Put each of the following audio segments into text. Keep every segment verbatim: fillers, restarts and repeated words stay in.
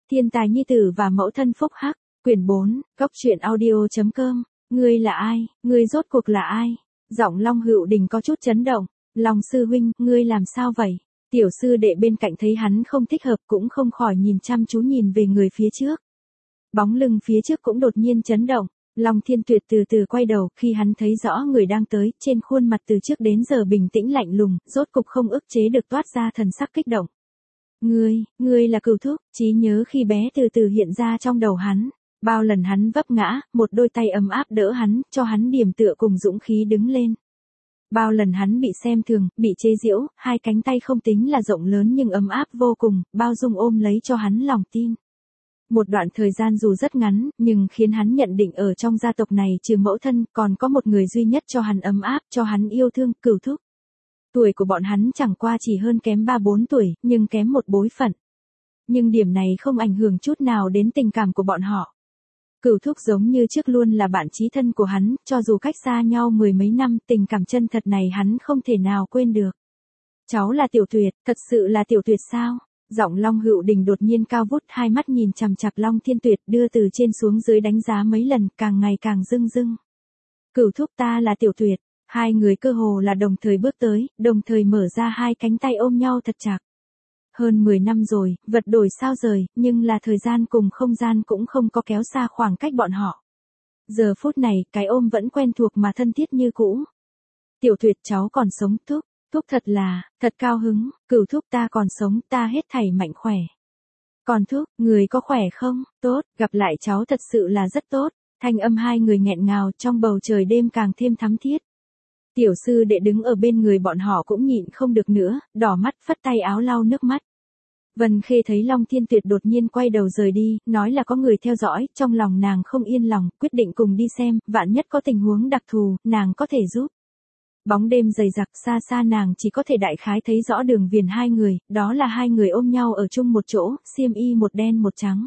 Thiên tài nhi tử và mẫu thân phúc hắc, quyển bốn, góc truyện audio.com. Ngươi là ai, ngươi rốt cuộc là ai? Giọng Long Hữu Đình có chút chấn động. Long sư huynh, ngươi làm sao vậy? Tiểu sư đệ bên cạnh thấy hắn không thích hợp cũng không khỏi nhìn chăm chú nhìn về người phía trước. Bóng lưng phía trước cũng đột nhiên chấn động. Long Thiên Tuyệt từ từ quay đầu, khi hắn thấy rõ người đang tới, trên khuôn mặt từ trước đến giờ bình tĩnh lạnh lùng, rốt cục không ức chế được toát ra thần sắc kích động. Ngươi, ngươi là Cửu Thúc, trí nhớ khi bé từ từ hiện ra trong đầu hắn. Bao lần hắn vấp ngã, một đôi tay ấm áp đỡ hắn, cho hắn điểm tựa cùng dũng khí đứng lên. Bao lần hắn bị xem thường, bị chế giễu, hai cánh tay không tính là rộng lớn nhưng ấm áp vô cùng, bao dung ôm lấy cho hắn lòng tin. Một đoạn thời gian dù rất ngắn, nhưng khiến hắn nhận định ở trong gia tộc này trừ mẫu thân, còn có một người duy nhất cho hắn ấm áp, cho hắn yêu thương, Cửu Thúc. Tuổi của bọn hắn chẳng qua chỉ hơn kém ba bốn tuổi, nhưng kém một bối phận. Nhưng điểm này không ảnh hưởng chút nào đến tình cảm của bọn họ. Cửu Thúc giống như trước luôn là bạn chí thân của hắn, cho dù cách xa nhau mười mấy năm, tình cảm chân thật này hắn không thể nào quên được. Cháu là Tiểu Tuyệt, thật sự là Tiểu Tuyệt sao? Giọng Long Hữu Đình đột nhiên cao vút, hai mắt nhìn chằm chằm Long Thiên Tuyệt, đưa từ trên xuống dưới đánh giá mấy lần, càng ngày càng rưng rưng. Cửu Thúc, ta là Tiểu Tuyệt. Hai người cơ hồ là đồng thời bước tới, đồng thời mở ra hai cánh tay ôm nhau thật chặt. Hơn mười năm rồi, vật đổi sao rời, nhưng là thời gian cùng không gian cũng không có kéo xa khoảng cách bọn họ. Giờ phút này, cái ôm vẫn quen thuộc mà thân thiết như cũ. Tiểu Tuyệt, cháu còn sống. Thúc, Thúc thật là, thật cao hứng, Cửu Thúc, ta còn sống, ta hết thảy mạnh khỏe. Còn Thúc, người có khỏe không? Tốt, gặp lại cháu thật sự là rất tốt. Thanh âm hai người nghẹn ngào trong bầu trời đêm càng thêm thắm thiết. Tiểu sư đệ đứng ở bên người bọn họ cũng nhịn không được nữa, đỏ mắt phất tay áo lau nước mắt. Vân Khê thấy Long Thiên Tuyệt đột nhiên quay đầu rời đi, nói là có người theo dõi, trong lòng nàng không yên lòng, quyết định cùng đi xem, vạn nhất có tình huống đặc thù, nàng có thể giúp. Bóng đêm dày đặc, xa xa nàng chỉ có thể đại khái thấy rõ đường viền hai người, đó là hai người ôm nhau ở chung một chỗ, xiêm y một đen một trắng.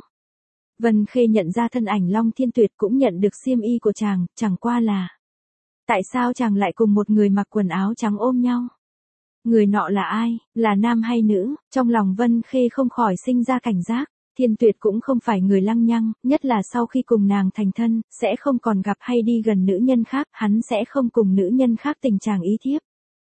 Vân Khê nhận ra thân ảnh Long Thiên Tuyệt, cũng nhận được xiêm y của chàng, chẳng qua là tại sao chàng lại cùng một người mặc quần áo trắng ôm nhau? Người nọ là ai, là nam hay nữ? Trong lòng Vân Khê không khỏi sinh ra cảnh giác. Thiên Tuyệt cũng không phải người lăng nhăng, nhất là sau khi cùng nàng thành thân, sẽ không còn gặp hay đi gần nữ nhân khác, hắn sẽ không cùng nữ nhân khác tình trạng ý thiếp.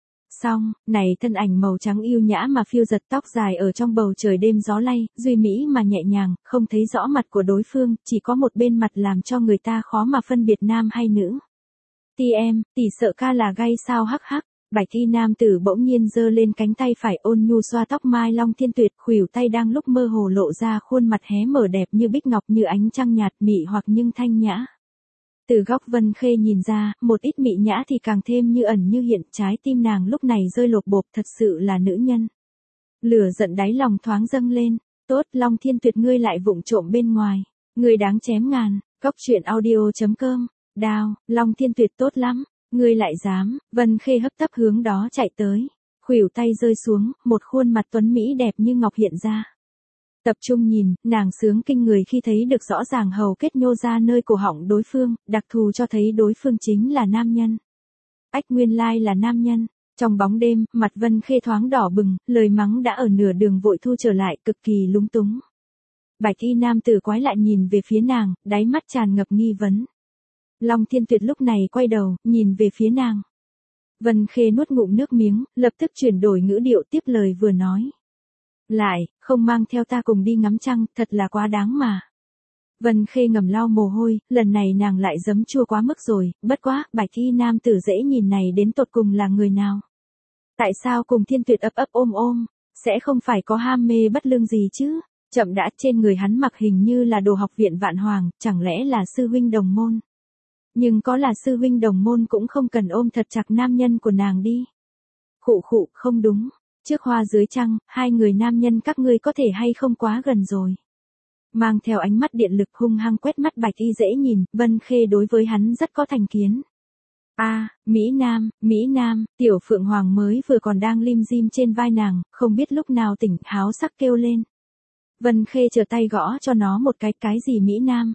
Xong, này thân ảnh màu trắng yêu nhã mà phiêu giật, tóc dài ở trong bầu trời đêm gió lay, duy mỹ mà nhẹ nhàng, không thấy rõ mặt của đối phương, chỉ có một bên mặt làm cho người ta khó mà phân biệt nam hay nữ. Ti em, tỷ sợ ca là gay sao? Hắc hắc. Bạch y nam tử bỗng nhiên giơ lên cánh tay phải ôn nhu xoa tóc mai Long Thiên Tuyệt, khuỷu tay đang lúc mơ hồ lộ ra khuôn mặt hé mở đẹp như bích ngọc, như ánh trăng nhạt, mị hoặc nhưng thanh nhã. Từ góc Vân Khê nhìn ra, một ít mị nhã thì càng thêm như ẩn như hiện, trái tim nàng lúc này rơi lột bột, thật sự là nữ nhân. Lửa giận đáy lòng thoáng dâng lên. Tốt, Long Thiên Tuyệt, ngươi lại vụng trộm bên ngoài, ngươi đáng chém ngàn. Góc truyện audio.com. Đao, Long Thiên Tuyệt, tốt lắm, ngươi lại dám. Vân Khê hấp tấp hướng đó chạy tới, khuỷu tay rơi xuống, một khuôn mặt tuấn mỹ đẹp như ngọc hiện ra. Tập trung nhìn, nàng sướng kinh người khi thấy được rõ ràng hầu kết nhô ra nơi cổ họng đối phương, đặc thù cho thấy đối phương chính là nam nhân. Ách, nguyên lai là nam nhân. Trong bóng đêm, mặt Vân Khê thoáng đỏ bừng, lời mắng đã ở nửa đường vội thu trở lại, cực kỳ lúng túng. Bạch y nam tử quái lại nhìn về phía nàng, đáy mắt tràn ngập nghi vấn. Long Thiên Tuyệt lúc này quay đầu, nhìn về phía nàng. Vân Khê nuốt ngụm nước miếng, lập tức chuyển đổi ngữ điệu, tiếp lời vừa nói. Lại, không mang theo ta cùng đi ngắm trăng, thật là quá đáng mà. Vân Khê ngầm lau mồ hôi, lần này nàng lại giấm chua quá mức rồi, bất quá, bạch y nam tử dễ nhìn này đến tột cùng là người nào? Tại sao cùng Thiên Tuyệt ấp ấp ôm ôm, sẽ không phải có ham mê bất lương gì chứ? Chậm đã, trên người hắn mặc hình như là đồ học viện Vạn Hoàng, chẳng lẽ là sư huynh đồng môn? Nhưng có là sư huynh đồng môn cũng không cần ôm thật chặt nam nhân của nàng đi. Khụ khụ, không đúng. Trước hoa dưới trăng, hai người nam nhân các ngươi có thể hay không quá gần rồi. Mang theo ánh mắt điện lực hung hăng quét mắt bạch y dễ nhìn, Vân Khê đối với hắn rất có thành kiến. A, à, Mỹ Nam, Mỹ Nam, tiểu Phượng Hoàng mới vừa còn đang lim dim trên vai nàng, không biết lúc nào tỉnh, háo sắc kêu lên. Vân Khê trở tay gõ cho nó một cái, cái gì Mỹ Nam?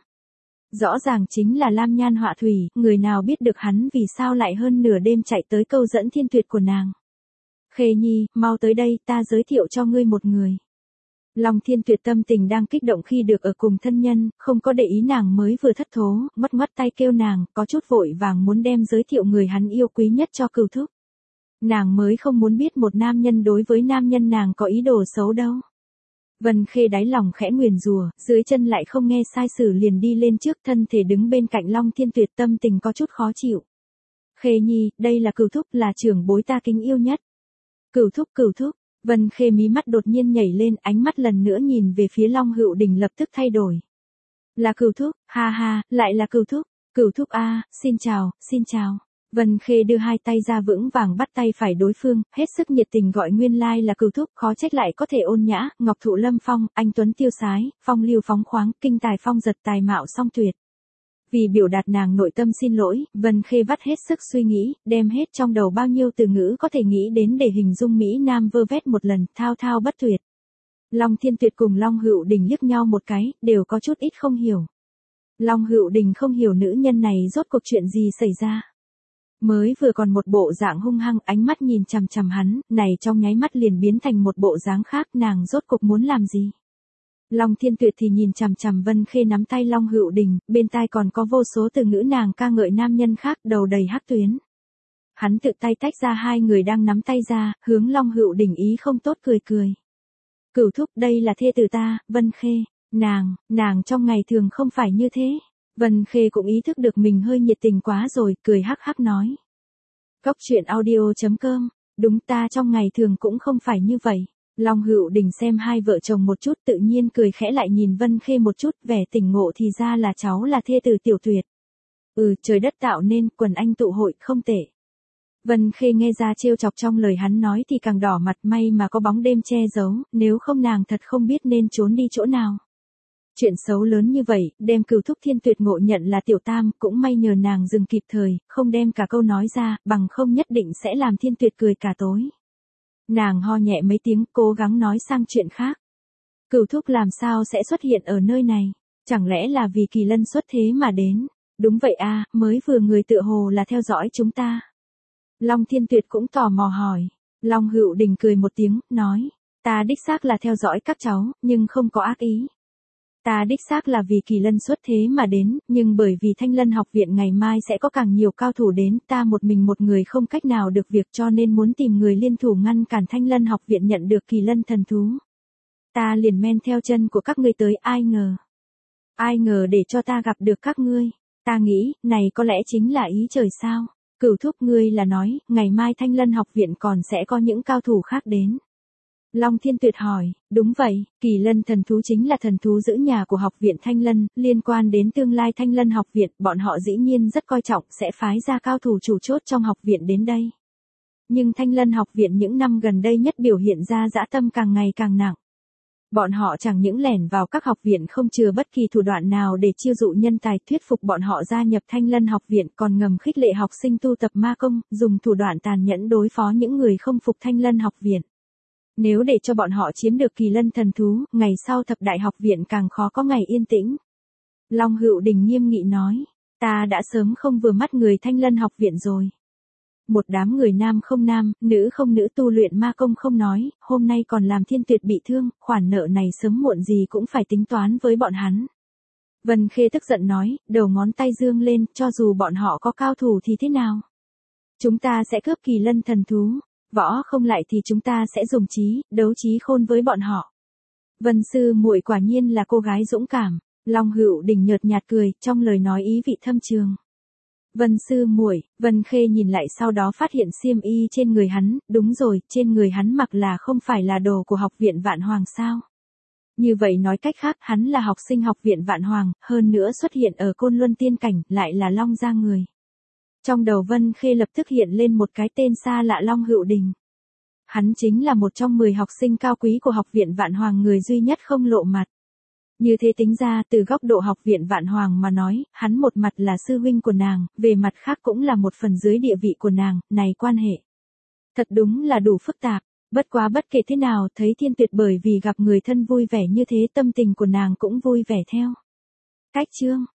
Rõ ràng chính là Lam Nhan Họa Thủy, người nào biết được hắn vì sao lại hơn nửa đêm chạy tới câu dẫn Thiên Tuyệt của nàng. Khê Nhi, mau tới đây, ta giới thiệu cho ngươi một người. Long Thiên Tuyệt tâm tình đang kích động khi được ở cùng thân nhân, không có để ý nàng mới vừa thất thố, ngoắt ngoắt tay kêu nàng, có chút vội vàng muốn đem giới thiệu người hắn yêu quý nhất cho Cửu Thúc. Nàng mới không muốn biết một nam nhân đối với nam nhân nàng có ý đồ xấu đâu. Vân Khê đáy lòng khẽ nguyền rủa, dưới chân lại không nghe sai sử liền đi lên trước, thân thể đứng bên cạnh Long Thiên Tuyệt, tâm tình có chút khó chịu. Khê nhi, đây là Cửu Thúc, là trưởng bối ta kính yêu nhất. Cửu Thúc, Cửu Thúc. Vân Khê mí mắt đột nhiên nhảy lên, ánh mắt lần nữa nhìn về phía Long Hữu Đình lập tức thay đổi. Là Cửu Thúc, ha ha, lại là Cửu Thúc. Cửu Thúc a, xin chào, xin chào. Vân Khê đưa hai tay ra vững vàng bắt tay phải đối phương, hết sức nhiệt tình gọi nguyên lai like là Cửu Thúc, khó trách lại có thể ôn nhã, ngọc thụ lâm phong, anh tuấn tiêu sái, phong lưu phóng khoáng, kinh tài phong giật, tài mạo song tuyệt. Vì biểu đạt nàng nội tâm xin lỗi, Vân Khê vắt hết sức suy nghĩ, đem hết trong đầu bao nhiêu từ ngữ có thể nghĩ đến để hình dung Mỹ Nam vơ vét một lần, thao thao bất tuyệt. Long Thiên Tuyệt cùng Long Hữu Đình liếc nhau một cái, đều có chút ít không hiểu. Long Hữu Đình không hiểu nữ nhân này rốt cuộc chuyện gì xảy ra. Mới vừa còn một bộ dạng hung hăng, ánh mắt nhìn chằm chằm hắn, này trong nháy mắt liền biến thành một bộ dáng khác, nàng rốt cuộc muốn làm gì. Long Thiên Tuyệt thì nhìn chằm chằm Vân Khê nắm tay Long Hữu Đình, bên tai còn có vô số từ ngữ nàng ca ngợi nam nhân khác, đầu đầy hắc tuyến. Hắn tự tay tách ra hai người đang nắm tay ra, hướng Long Hữu Đình ý không tốt cười cười. Cửu Thúc, đây là thê tử ta, Vân Khê. Nàng, nàng trong ngày thường không phải như thế. Vân Khê cũng ý thức được mình hơi nhiệt tình quá rồi, cười hắc hắc nói. Cốc truyện audio chấm com, đúng ta trong ngày thường cũng không phải như vậy. Long Hữu Đình xem hai vợ chồng một chút, tự nhiên cười khẽ lại nhìn Vân Khê một chút, vẻ tỉnh ngộ thì ra là cháu là thê tử Tiểu Tuyệt. Ừ, trời đất tạo nên, quần anh tụ hội, không tệ. Vân Khê nghe ra trêu chọc trong lời hắn nói thì càng đỏ mặt, may mà có bóng đêm che giấu, nếu không nàng thật không biết nên trốn đi chỗ nào. Chuyện xấu lớn như vậy, đem Cửu Thúc Thiên Tuyệt ngộ nhận là tiểu tam, cũng may nhờ nàng dừng kịp thời, không đem cả câu nói ra, bằng không nhất định sẽ làm Thiên Tuyệt cười cả tối. Nàng ho nhẹ mấy tiếng, cố gắng nói sang chuyện khác. Cửu Thúc làm sao sẽ xuất hiện ở nơi này? Chẳng lẽ là vì Kỳ Lân xuất thế mà đến? Đúng vậy a, mới vừa người tựa hồ là theo dõi chúng ta. Long Thiên Tuyệt cũng tò mò hỏi. Long Hữu Đình cười một tiếng, nói, ta đích xác là theo dõi các cháu, nhưng không có ác ý. Ta đích xác là vì Kỳ Lân xuất thế mà đến, nhưng bởi vì Thanh Lân học viện ngày mai sẽ có càng nhiều cao thủ đến, ta một mình một người không cách nào được việc cho nên muốn tìm người liên thủ ngăn cản Thanh Lân học viện nhận được Kỳ Lân thần thú. Ta liền men theo chân của các ngươi tới, ai ngờ. Ai ngờ để cho ta gặp được các ngươi. Ta nghĩ, này có lẽ chính là ý trời sao. Cửu Thúc, ngươi là nói, ngày mai Thanh Lân học viện còn sẽ có những cao thủ khác đến. Long Thiên Tuyệt hỏi, đúng vậy, Kỳ Lân thần thú chính là thần thú giữ nhà của học viện Thanh Lân, liên quan đến tương lai Thanh Lân học viện, bọn họ dĩ nhiên rất coi trọng sẽ phái ra cao thủ chủ chốt trong học viện đến đây. Nhưng Thanh Lân học viện những năm gần đây nhất biểu hiện ra dã tâm càng ngày càng nặng. Bọn họ chẳng những lẻn vào các học viện không chừa bất kỳ thủ đoạn nào để chiêu dụ nhân tài, thuyết phục bọn họ gia nhập Thanh Lân học viện, còn ngầm khích lệ học sinh tu tập ma công, dùng thủ đoạn tàn nhẫn đối phó những người không phục Thanh Lân học viện. Nếu để cho bọn họ chiếm được Kỳ Lân thần thú, ngày sau thập đại học viện càng khó có ngày yên tĩnh. Long Hữu Đình nghiêm nghị nói, ta đã sớm không vừa mắt người Thanh Lân học viện rồi. Một đám người nam không nam, nữ không nữ tu luyện ma công không nói, hôm nay còn làm Thiên Tuyệt bị thương, khoản nợ này sớm muộn gì cũng phải tính toán với bọn hắn. Vân Khê tức giận nói, đầu ngón tay dương lên, cho dù bọn họ có cao thủ thì thế nào? Chúng ta sẽ cướp Kỳ Lân thần thú. Võ không lại thì chúng ta sẽ dùng trí, đấu trí khôn với bọn họ. Vân sư muội quả nhiên là cô gái dũng cảm. Long Hữu Đình nhợt nhạt cười, trong lời nói ý vị thâm trường. Vân sư muội, Vân Khê nhìn lại sau đó phát hiện xiêm y trên người hắn, đúng rồi, trên người hắn mặc là không phải là đồ của học viện Vạn Hoàng sao? Như vậy nói cách khác, hắn là học sinh học viện Vạn Hoàng, hơn nữa xuất hiện ở Côn Luân Tiên Cảnh, lại là Long gia người. Trong đầu Vân Khê lập tức hiện lên một cái tên xa lạ, Long Hữu Đình. Hắn chính là một trong mười học sinh cao quý của học viện Vạn Hoàng, người duy nhất không lộ mặt. Như thế tính ra, từ góc độ học viện Vạn Hoàng mà nói, hắn một mặt là sư huynh của nàng, về mặt khác cũng là một phần dưới địa vị của nàng, này quan hệ. Thật đúng là đủ phức tạp, bất quá bất kể thế nào, thấy Thiên Tuyệt bởi vì gặp người thân vui vẻ như thế, tâm tình của nàng cũng vui vẻ theo. Cách chương